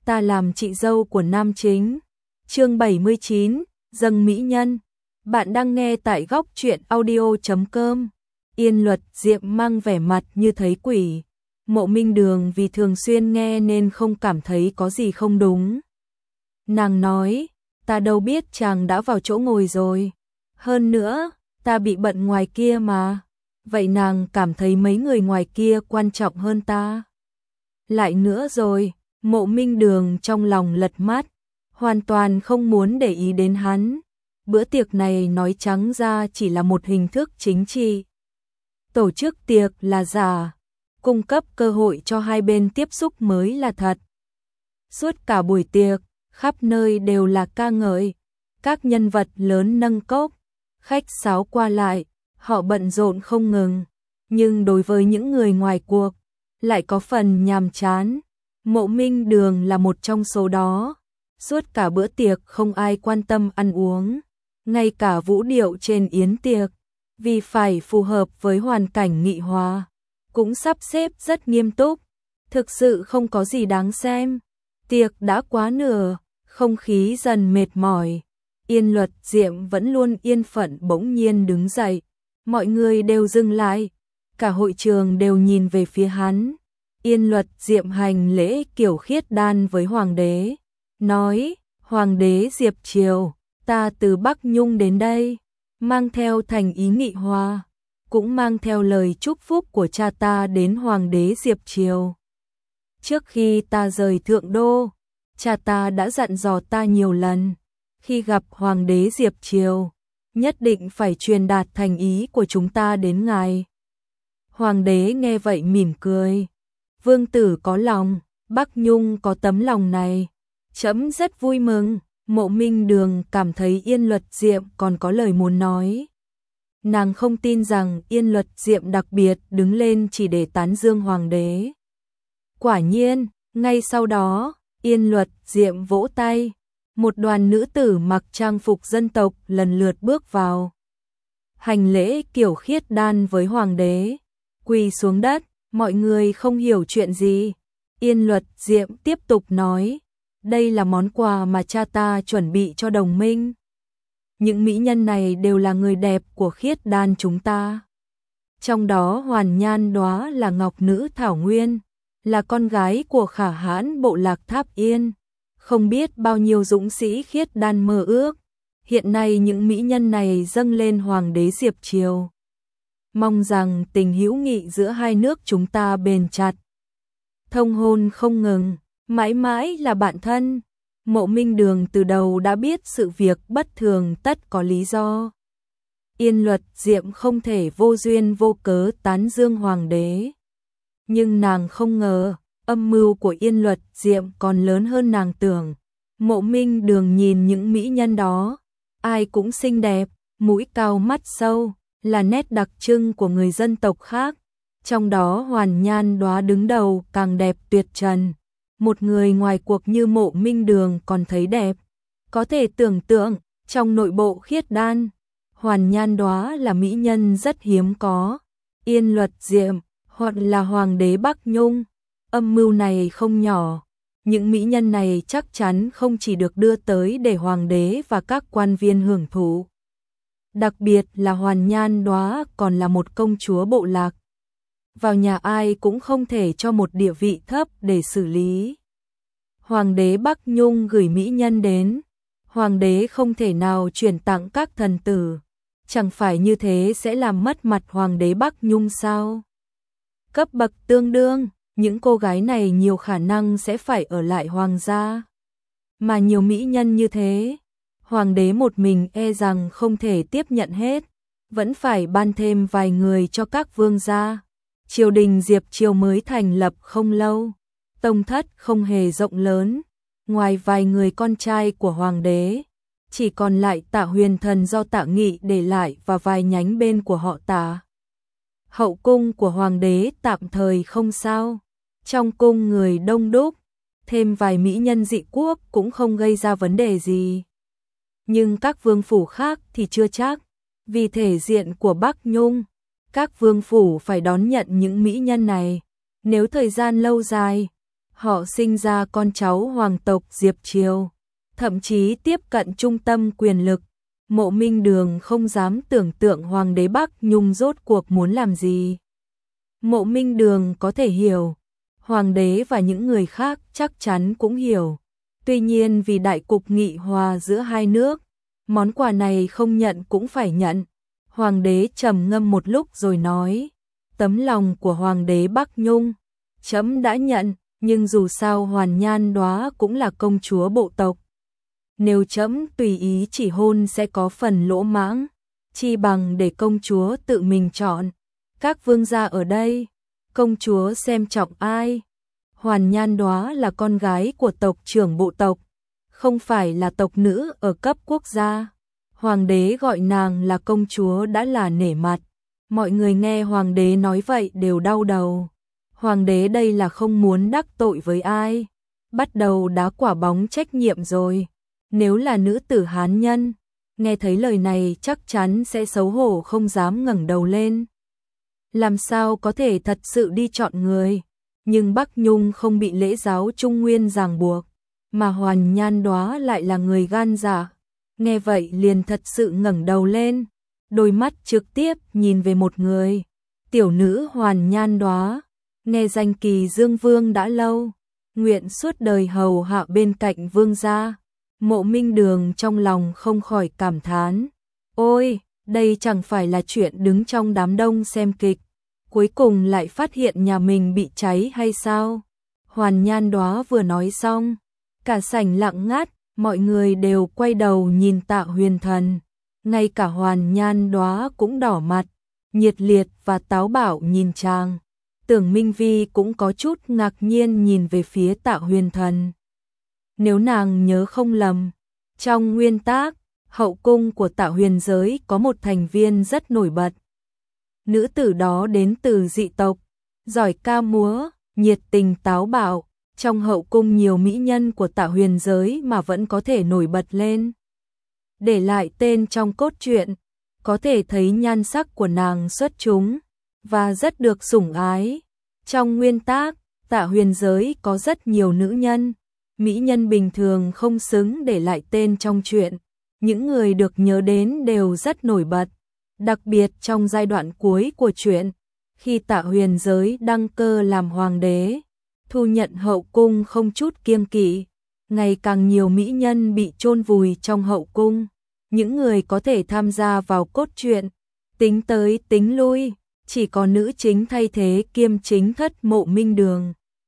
ta làm chị dâu của nam chính. Chương 79, dâng mỹ nhân. Bạn đang nghe tại góc truyện audio.com. Yên Luật Diệm mang vẻ mặt như thấy quỷ. Mộ Minh Đường vì thường xuyên nghe nên không cảm thấy có gì không đúng. Nàng nói, ta đâu biết chàng đã vào chỗ ngồi rồi. Hơn nữa, ta bị bận ngoài kia mà. Vậy nàng cảm thấy mấy người ngoài kia quan trọng hơn ta. Lại nữa rồi, Mộ Minh Đường trong lòng lật mắt, hoàn toàn không muốn để ý đến hắn. Bữa tiệc này nói trắng ra chỉ là một hình thức chính trị. Tổ chức tiệc là giả, cung cấp cơ hội cho hai bên tiếp xúc mới là thật. Suốt cả buổi tiệc, khắp nơi đều là ca ngợi, các nhân vật lớn nâng cốc, khách sáo qua lại, họ bận rộn không ngừng. Nhưng đối với những người ngoài cuộc, lại có phần nhàm chán. Mộ Minh Đường là một trong số đó. Suốt cả bữa tiệc không ai quan tâm ăn uống, ngay cả vũ điệu trên yến tiệc, vì phải phù hợp với hoàn cảnh nghị hòa, cũng sắp xếp rất nghiêm túc, thực sự không có gì đáng xem. Tiệc đã quá nửa, không khí dần mệt mỏi. Yên Luật Diệm vẫn luôn yên phận bỗng nhiên đứng dậy, mọi người đều dừng lại, cả hội trường đều nhìn về phía hắn. Yên Luật Diệm hành lễ kiểu khiết đan với hoàng đế, nói, hoàng đế Diệp Triều, ta từ Bắc Nhung đến đây, mang theo thành ý nghị hòa, cũng mang theo lời chúc phúc của cha ta đến hoàng đế Diệp Triều. Trước khi ta rời Thượng Đô, cha ta đã dặn dò ta nhiều lần, khi gặp hoàng đế Diệp Triều, nhất định phải truyền đạt thành ý của chúng ta đến ngài. Hoàng đế nghe vậy mỉm cười, vương tử có lòng, Bắc Nhung có tấm lòng này, trẫm rất vui mừng. Mộ Minh Đường cảm thấy Yên Luật Diệm còn có lời muốn nói. Nàng không tin rằng Yên Luật Diệm đặc biệt đứng lên chỉ để tán dương hoàng đế. Quả nhiên, ngay sau đó, Yên Luật Diệm vỗ tay, một đoàn nữ tử mặc trang phục dân tộc lần lượt bước vào. Hành lễ kiểu khiết đan với hoàng đế, quỳ xuống đất, mọi người không hiểu chuyện gì. Yên Luật Diệm tiếp tục nói, đây là món quà mà cha ta chuẩn bị cho đồng minh. Những mỹ nhân này đều là người đẹp của khiết đan chúng ta. Trong đó Hoàn Nhan Đóa là ngọc nữ Thảo Nguyên, là con gái của khả hãn bộ lạc Tháp Yên. Không biết bao nhiêu dũng sĩ khiết đan mơ ước. Hiện nay những mỹ nhân này dâng lên hoàng đế Diệp Triều. Mong rằng tình hữu nghị giữa hai nước chúng ta bền chặt, thông hôn không ngừng, mãi mãi là bạn thân. Mộ Minh Đường từ đầu đã biết sự việc bất thường tất có lý do. Yên Luật Diệm không thể vô duyên vô cớ tán dương hoàng đế. Nhưng nàng không ngờ, âm mưu của Yên Luật Diệm còn lớn hơn nàng tưởng. Mộ Minh Đường nhìn những mỹ nhân đó, ai cũng xinh đẹp, mũi cao mắt sâu, là nét đặc trưng của người dân tộc khác. Trong đó Hoàn Nhan Đóa đứng đầu càng đẹp tuyệt trần. Một người ngoài cuộc như Mộ Minh Đường còn thấy đẹp. Có thể tưởng tượng, trong nội bộ khiết đan, Hoàn Nhan Đóa là mỹ nhân rất hiếm có. Yên Luật Diệm, hoặc là hoàng đế Bắc Nhung. Âm mưu này không nhỏ. Những mỹ nhân này chắc chắn không chỉ được đưa tới để hoàng đế và các quan viên hưởng thụ. Đặc biệt là Hoàn Nhan Đóa còn là một công chúa bộ lạc. Vào nhà ai cũng không thể cho một địa vị thấp để xử lý. Hoàng đế Bắc Nhung gửi mỹ nhân đến, hoàng đế không thể nào chuyển tặng các thần tử, chẳng phải như thế sẽ làm mất mặt hoàng đế Bắc Nhung sao? Cấp bậc tương đương, những cô gái này nhiều khả năng sẽ phải ở lại hoàng gia. Mà nhiều mỹ nhân như thế, hoàng đế một mình e rằng không thể tiếp nhận hết, vẫn phải ban thêm vài người cho các vương gia. Triều đình Diệp Triều mới thành lập không lâu, tông thất không hề rộng lớn, ngoài vài người con trai của hoàng đế, chỉ còn lại Tạ Huyền Thần do Tạ Nghị để lại và vài nhánh bên của họ Tạ. Hậu cung của hoàng đế tạm thời không sao, trong cung người đông đúc, thêm vài mỹ nhân dị quốc cũng không gây ra vấn đề gì. Nhưng các vương phủ khác thì chưa chắc, vì thể diện của Bắc Nhung, các vương phủ phải đón nhận những mỹ nhân này. Nếu thời gian lâu dài, Họ sinh ra con cháu hoàng tộc Diệp Triều, thậm chí tiếp cận trung tâm quyền lực. Mộ Minh Đường không dám tưởng tượng hoàng đế Bắc Nhung rốt cuộc muốn làm gì. Mộ Minh Đường có thể hiểu, hoàng đế và những người khác chắc chắn cũng hiểu. Tuy nhiên vì đại cục nghị hòa giữa hai nước, món quà này không nhận cũng phải nhận. Hoàng đế trầm ngâm một lúc rồi nói, tấm lòng của hoàng đế Bắc Nhung, trẫm đã nhận, nhưng dù sao Hoàn Nhan Đóa cũng là công chúa bộ tộc. Nếu trẫm tùy ý chỉ hôn sẽ có phần lỗ mãng, chi bằng để công chúa tự mình chọn. Các vương gia ở đây, công chúa xem trọng ai? Hoàn Nhan Đóa là con gái của tộc trưởng bộ tộc, không phải là tộc nữ ở cấp quốc gia. Hoàng đế gọi nàng là công chúa đã là nể mặt. Mọi người nghe hoàng đế nói vậy đều đau đầu. Hoàng đế đây là không muốn đắc tội với ai, bắt đầu đá quả bóng trách nhiệm rồi. Nếu là nữ tử Hán nhân, nghe thấy lời này chắc chắn sẽ xấu hổ không dám ngẩng đầu lên. Làm sao có thể thật sự đi chọn người, nhưng Bắc Nhung không bị lễ giáo Trung Nguyên ràng buộc, mà Hoàn Nhan Đóa lại là người gan dạ. Nghe vậy liền thật sự ngẩng đầu lên, đôi mắt trực tiếp nhìn về một người, tiểu nữ Hoàn Nhan Đóa, nghe danh Kỳ Dương Vương đã lâu, nguyện suốt đời hầu hạ bên cạnh vương gia. Mộ Minh Đường trong lòng không khỏi cảm thán, ôi, đây chẳng phải là chuyện đứng trong đám đông xem kịch, cuối cùng lại phát hiện nhà mình bị cháy hay sao? Hoàn Nhan Đóa vừa nói xong, cả sảnh lặng ngắt, mọi người đều quay đầu nhìn Tạ Huyền Thần, ngay cả Hoàn Nhan Đóa cũng đỏ mặt, nhiệt liệt và táo bạo nhìn chàng. Tưởng Minh Vi cũng có chút ngạc nhiên nhìn về phía Tạ Huyền Thần. Nếu nàng nhớ không lầm, trong nguyên tác, hậu cung của Tạ Huyền giới có một thành viên rất nổi bật. Nữ tử đó đến từ dị tộc, giỏi ca múa, nhiệt tình táo bạo, trong hậu cung nhiều mỹ nhân của Tạ Huyền giới mà vẫn có thể nổi bật lên. Để lại tên trong cốt truyện, có thể thấy nhan sắc của nàng xuất chúng và rất được sủng ái. Trong nguyên tác, Tạ Huyền giới có rất nhiều nữ nhân, mỹ nhân bình thường không xứng để lại tên trong truyện. Những người được nhớ đến đều rất nổi bật, đặc biệt trong giai đoạn cuối của truyện, khi Tạ Huyền giới đăng cơ làm hoàng đế, thu nhận hậu cung không chút kiêng kỵ, ngày càng nhiều mỹ nhân bị chôn vùi trong hậu cung. Những người có thể tham gia vào cốt truyện, tính tới tính lui, chỉ có nữ chính thay thế kiêm chính thất Mộ Minh Đường.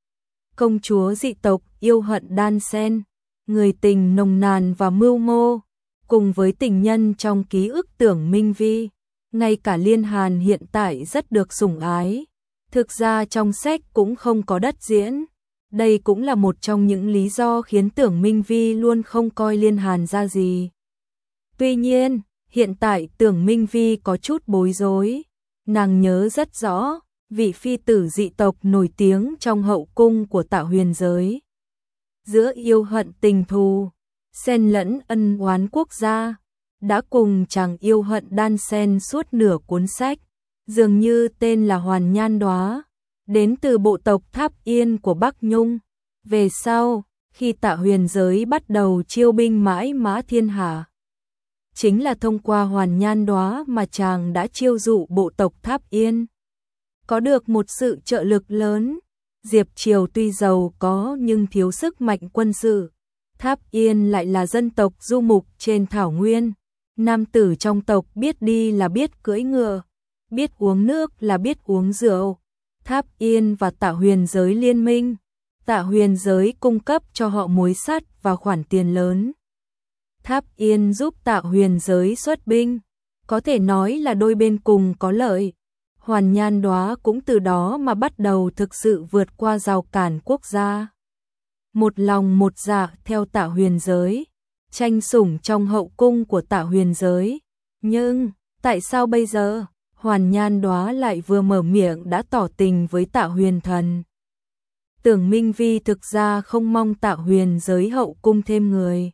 Công chúa dị tộc yêu hận đan xen, người tình nồng nàn và mưu mô, cùng với tình nhân trong ký ức Tưởng Minh Vi, ngay cả Liên Hàn hiện tại rất được sủng ái. Thực ra trong sách cũng không có đất diễn. Đây cũng là một trong những lý do khiến Tưởng Minh Vi luôn không coi Liên Hàn ra gì. Tuy nhiên, hiện tại Tưởng Minh Vi có chút bối rối. Nàng nhớ rất rõ, vị phi tử dị tộc nổi tiếng trong hậu cung của Tạ Huyền giới. Giữa yêu hận tình thù, xen lẫn ân oán quốc gia, đã cùng chàng yêu hận đan xen suốt nửa cuốn sách. Dường như tên là Hoàn Nhan Đóa, đến từ bộ tộc Tháp Yên của Bắc Nhung. Về sau, khi Tạ Huyền giới bắt đầu chiêu binh mãi mã thiên hạ, chính là thông qua Hoàn Nhan Đóa mà chàng đã chiêu dụ bộ tộc Tháp Yên. Có được một sự trợ lực lớn, Diệp Triều tuy giàu có nhưng thiếu sức mạnh quân sự. Tháp Yên lại là dân tộc du mục trên thảo nguyên. Nam tử trong tộc biết đi là biết cưỡi ngựa, biết uống nước là biết uống rượu. Tháp Yên và Tạ Huyền giới liên minh. Tạ Huyền giới cung cấp cho họ muối sắt và khoản tiền lớn. Tháp Yên giúp Tạ Huyền giới xuất binh, có thể nói là đôi bên cùng có lợi. Hoàn Nhan Đóa cũng từ đó mà bắt đầu thực sự vượt qua rào cản quốc gia. Một lòng một dạ theo Tạ Huyền giới, tranh sủng trong hậu cung của Tạ Huyền giới. Nhưng, tại sao bây giờ, Hoàn Nhan Đóa lại vừa mở miệng đã tỏ tình với Tạ Huyền Thần? Tưởng Minh Vi thực ra không mong Tạ Huyền giới hậu cung thêm người.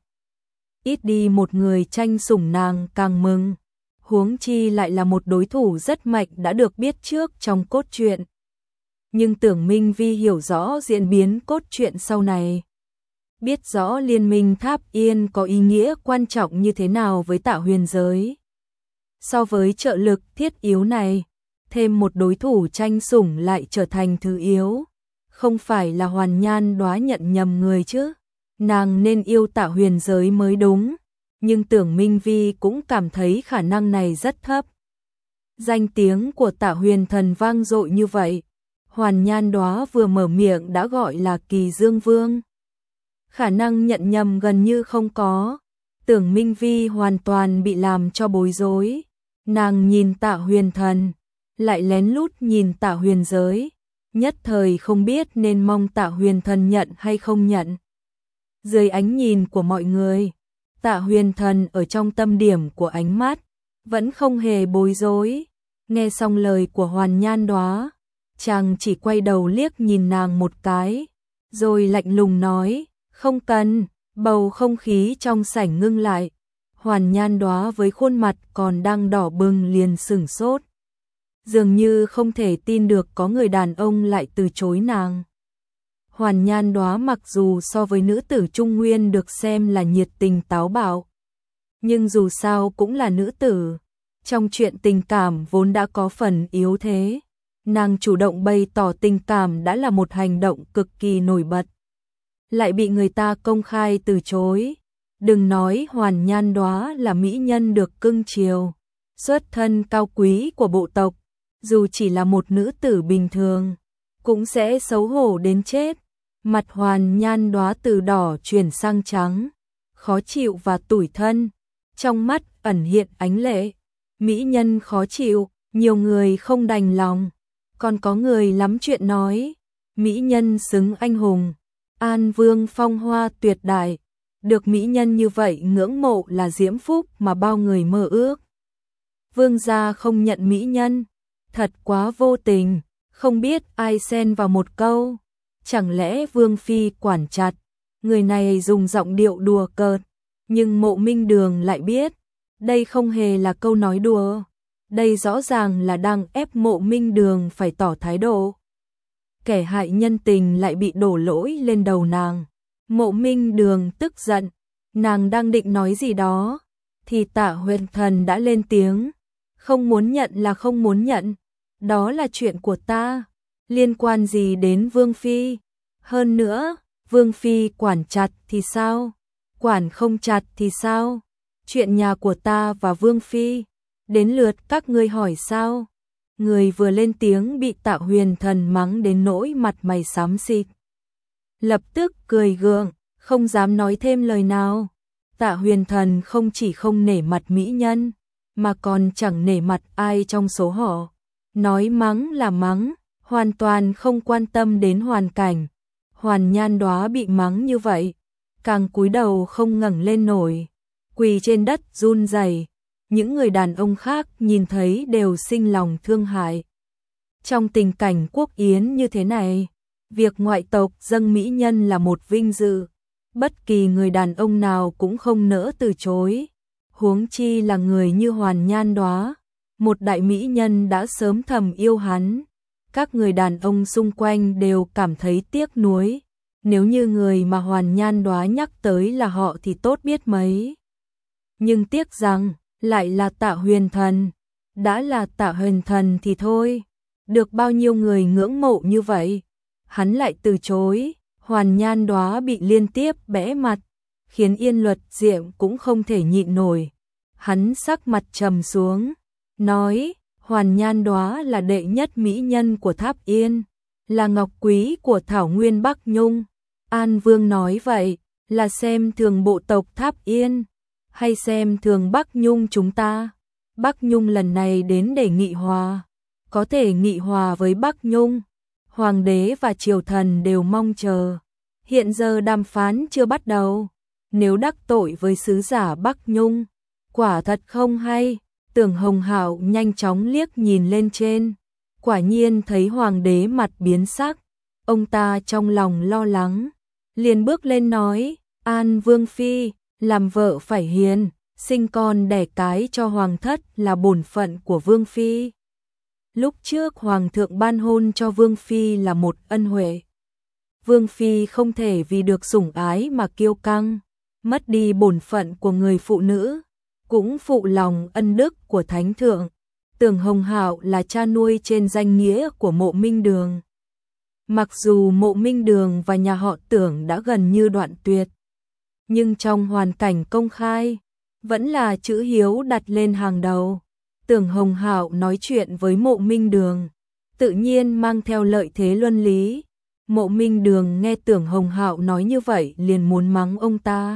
Ít đi một người tranh sủng nàng càng mừng. Huống chi lại là một đối thủ rất mạnh đã được biết trước trong cốt truyện. nhưng Tưởng Minh Vi hiểu rõ diễn biến cốt truyện sau này. Biết rõ liên minh Tháp Yên có ý nghĩa quan trọng như thế nào với Tạ Huyền giới. So với trợ lực thiết yếu này, thêm một đối thủ tranh sủng lại trở thành thứ yếu. Không phải là Hoàn Nhan Đóa nhận nhầm người chứ, nàng nên yêu Tạ Huyền giới mới đúng, nhưng Tưởng Minh Vi cũng cảm thấy khả năng này rất thấp. Danh tiếng của Tạ Huyền Thần vang dội như vậy, Hoàn Nhan Đóa vừa mở miệng đã gọi là Kỳ Dương Vương. Khả năng nhận nhầm gần như không có, Tưởng Minh Vi hoàn toàn bị làm cho bối rối. Nàng nhìn Tạ Huyền Thần, lại lén lút nhìn Tạ Huyền giới, nhất thời không biết nên mong Tạ Huyền Thần nhận hay không nhận. Dưới ánh nhìn của mọi người, Tạ Huyền Thần ở trong tâm điểm của ánh mắt, vẫn không hề bối rối. Nghe xong lời của Hoàn Nhan Đóa, chàng chỉ quay đầu liếc nhìn nàng một cái, rồi lạnh lùng nói, không cần. Bầu không khí trong sảnh ngưng lại. Hoàn Nhan Đóa với khuôn mặt còn đang đỏ bừng liền sửng sốt. Dường như không thể tin được có người đàn ông lại từ chối nàng. Hoàn Nhan Đóa mặc dù so với nữ tử Trung Nguyên được xem là nhiệt tình táo bạo, nhưng dù sao cũng là nữ tử. Trong chuyện tình cảm vốn đã có phần yếu thế, nàng chủ động bày tỏ tình cảm đã là một hành động cực kỳ nổi bật. Lại bị người ta công khai từ chối. Đừng nói Hoàn Nhan Đóa là mỹ nhân được cưng chiều, xuất thân cao quý của bộ tộc, dù chỉ là một nữ tử bình thường, cũng sẽ xấu hổ đến chết. Mặt Hoàn Nhan Đóa từ đỏ chuyển sang trắng, khó chịu và tủi thân, trong mắt ẩn hiện ánh lệ. Mỹ nhân khó chịu, nhiều người không đành lòng, còn có người lắm chuyện nói. Mỹ nhân xứng anh hùng, An Vương phong hoa tuyệt đại, được mỹ nhân như vậy ngưỡng mộ là diễm phúc mà bao người mơ ước. Vương gia không nhận mỹ nhân, thật quá vô tình, không biết ai xen vào một câu. Chẳng lẽ Vương phi quản chặt? Người này dùng giọng điệu đùa cợt, nhưng Mộ Minh Đường lại biết, đây không hề là câu nói đùa, đây rõ ràng là đang ép Mộ Minh Đường phải tỏ thái độ. Kẻ hại nhân tình lại bị đổ lỗi lên đầu nàng. Mộ Minh Đường tức giận, nàng đang định nói gì đó, thì Tạ Huyền Thần đã lên tiếng, không muốn nhận là không muốn nhận, đó là chuyện của ta, liên quan gì đến Vương phi? Hơn nữa, Vương phi quản chặt thì sao? Quản không chặt thì sao? Chuyện nhà của ta và Vương phi, đến lượt các ngươi hỏi sao? Người vừa lên tiếng bị Tạ Huyền Thần mắng đến nỗi mặt mày xám xịt. Lập tức cười gượng, không dám nói thêm lời nào. Tạ Huyền Thần không chỉ không nể mặt mỹ nhân, mà còn chẳng nể mặt ai trong số họ. Nói mắng là mắng, hoàn toàn không quan tâm đến hoàn cảnh. Hoàn Nhan Đóa bị mắng như vậy, càng cúi đầu không ngẩng lên nổi, quỳ trên đất run rẩy. Những người đàn ông khác nhìn thấy đều sinh lòng thương hại. Trong tình cảnh quốc yến như thế này, việc ngoại tộc dâng mỹ nhân là một vinh dự, bất kỳ người đàn ông nào cũng không nỡ từ chối. Huống chi là người như Hoàn Nhan Đóa, một đại mỹ nhân đã sớm thầm yêu hắn. Các người đàn ông xung quanh đều cảm thấy tiếc nuối. Nếu như người mà Hoàn Nhan Đóa nhắc tới là họ thì tốt biết mấy. Nhưng tiếc rằng, lại là Tạ Huyền Thần. Đã là Tạ Huyền Thần thì thôi, được bao nhiêu người ngưỡng mộ như vậy, hắn lại từ chối. Hoàn Nhan Đóa bị liên tiếp bẽ mặt, khiến Yên Luật Diệm cũng không thể nhịn nổi. Hắn sắc mặt trầm xuống, nói, Hoàn Nhan Đóa là đệ nhất mỹ nhân của Tháp Yên, là ngọc quý của Thảo Nguyên Bắc Nhung. An Vương nói vậy, là xem thường bộ tộc Tháp Yên, hay xem thường Bắc Nhung chúng ta? Bắc Nhung lần này đến để nghị hòa, có thể nghị hòa với Bắc Nhung. Hoàng đế và triều thần đều mong chờ. Hiện giờ đàm phán chưa bắt đầu, nếu đắc tội với sứ giả Bắc Nhung, quả thật không hay. Tưởng Hồng Hạo nhanh chóng liếc nhìn lên trên, quả nhiên thấy hoàng đế mặt biến sắc, ông ta trong lòng lo lắng, liền bước lên nói, An Vương phi, làm vợ phải hiền, sinh con đẻ cái cho hoàng thất là bổn phận của Vương phi. Lúc trước Hoàng thượng ban hôn cho Vương Phi là một ân huệ. Vương Phi không thể vì được sủng ái mà kiêu căng, mất đi bổn phận của người phụ nữ, cũng phụ lòng ân đức của Thánh Thượng. Tưởng Hồng Hạo là cha nuôi trên danh nghĩa của Mộ Minh Đường. Mặc dù Mộ Minh Đường và nhà họ Tưởng đã gần như đoạn tuyệt, nhưng trong hoàn cảnh công khai, vẫn là chữ hiếu đặt lên hàng đầu. Tưởng Hồng Hạo nói chuyện với Mộ Minh Đường, tự nhiên mang theo lợi thế luân lý. Mộ Minh Đường nghe Tưởng Hồng Hạo nói như vậy liền muốn mắng ông ta.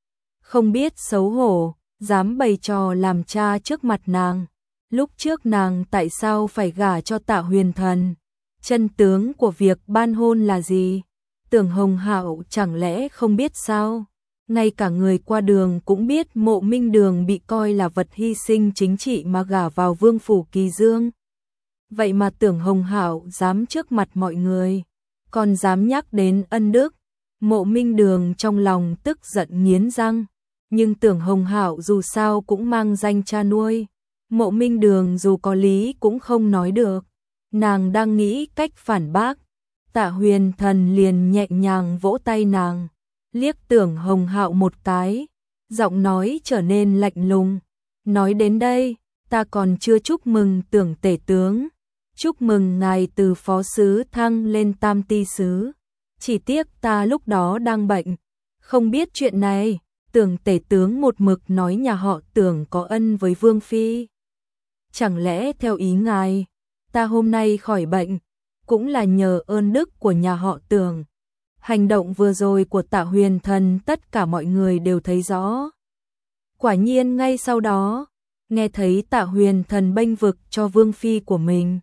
Không biết xấu hổ, dám bày trò làm cha trước mặt nàng. Lúc trước nàng tại sao phải gả cho Tạ Huyền Thần? Chân tướng của việc ban hôn là gì? Tưởng Hồng Hạo chẳng lẽ không biết sao? Ngay cả người qua đường cũng biết Mộ Minh Đường bị coi là vật hy sinh chính trị mà gả vào Vương phủ Kỳ Dương. Vậy mà Tưởng Hồng Hạo dám trước mặt mọi người, còn dám nhắc đến ân đức. Mộ Minh Đường trong lòng tức giận nghiến răng, nhưng Tưởng Hồng Hạo dù sao cũng mang danh cha nuôi. Mộ Minh Đường dù có lý cũng không nói được. Nàng đang nghĩ cách phản bác, Tạ Huyền Thần liền nhẹ nhàng vỗ tay nàng, liếc Tưởng Hồng Hạo một cái, giọng nói trở nên lạnh lùng. Nói đến đây, ta còn chưa chúc mừng Tưởng tể tướng, chúc mừng ngài từ phó sứ thăng lên tam ti sứ. Chỉ tiếc ta lúc đó đang bệnh, không biết chuyện này. Tưởng tể tướng một mực nói nhà họ Tưởng có ân với Vương Phi. Chẳng lẽ theo ý ngài, ta hôm nay khỏi bệnh, cũng là nhờ ơn đức của nhà họ Tưởng. Hành động vừa rồi của Tạ Huyền Thần tất cả mọi người đều thấy rõ. Quả nhiên ngay sau đó, nghe thấy Tạ Huyền Thần bênh vực cho Vương Phi của mình.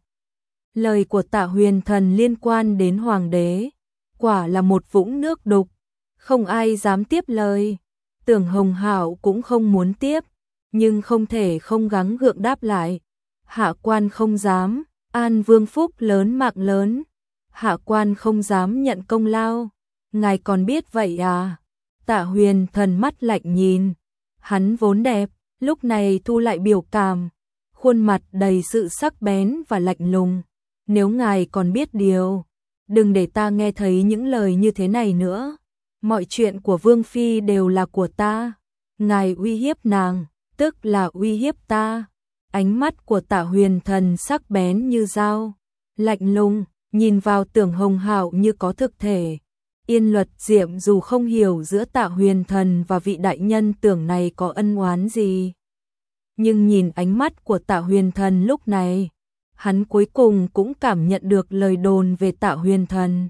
Lời của Tạ Huyền Thần liên quan đến Hoàng đế, quả là một vũng nước đục, không ai dám tiếp lời. Tưởng Hồng Hạo cũng không muốn tiếp, nhưng không thể không gắng gượng đáp lại. Hạ quan không dám, an vương phúc lớn mạng lớn. Hạ quan không dám nhận công lao. Ngài còn biết vậy à? Tạ Huyền Thần mắt lạnh nhìn. Hắn vốn đẹp, lúc này thu lại biểu cảm. Khuôn mặt đầy sự sắc bén và lạnh lùng. Nếu ngài còn biết điều, đừng để ta nghe thấy những lời như thế này nữa. Mọi chuyện của Vương Phi đều là của ta. Ngài uy hiếp nàng, tức là uy hiếp ta. Ánh mắt của Tạ Huyền Thần sắc bén như dao, lạnh lùng, nhìn vào Tưởng Hồng Hạo như có thực thể. Yên Luật Diệm dù không hiểu giữa Tạ Huyền Thần và vị đại nhân Tưởng này có ân oán gì, nhưng nhìn ánh mắt của Tạ Huyền Thần lúc này, hắn cuối cùng cũng cảm nhận được lời đồn về Tạ Huyền Thần.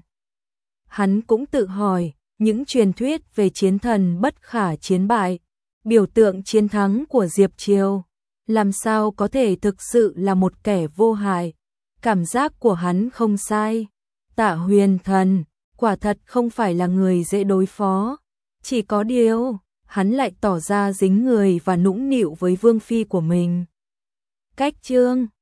Hắn cũng tự hỏi, những truyền thuyết về chiến thần bất khả chiến bại, biểu tượng chiến thắng của Diệp Triều, làm sao có thể thực sự là một kẻ vô hại. Cảm giác của hắn không sai. Tạ Huyền Thần quả thật không phải là người dễ đối phó. Chỉ có điều, hắn lại tỏ ra dính người và nũng nịu với Vương Phi của mình. Cách chương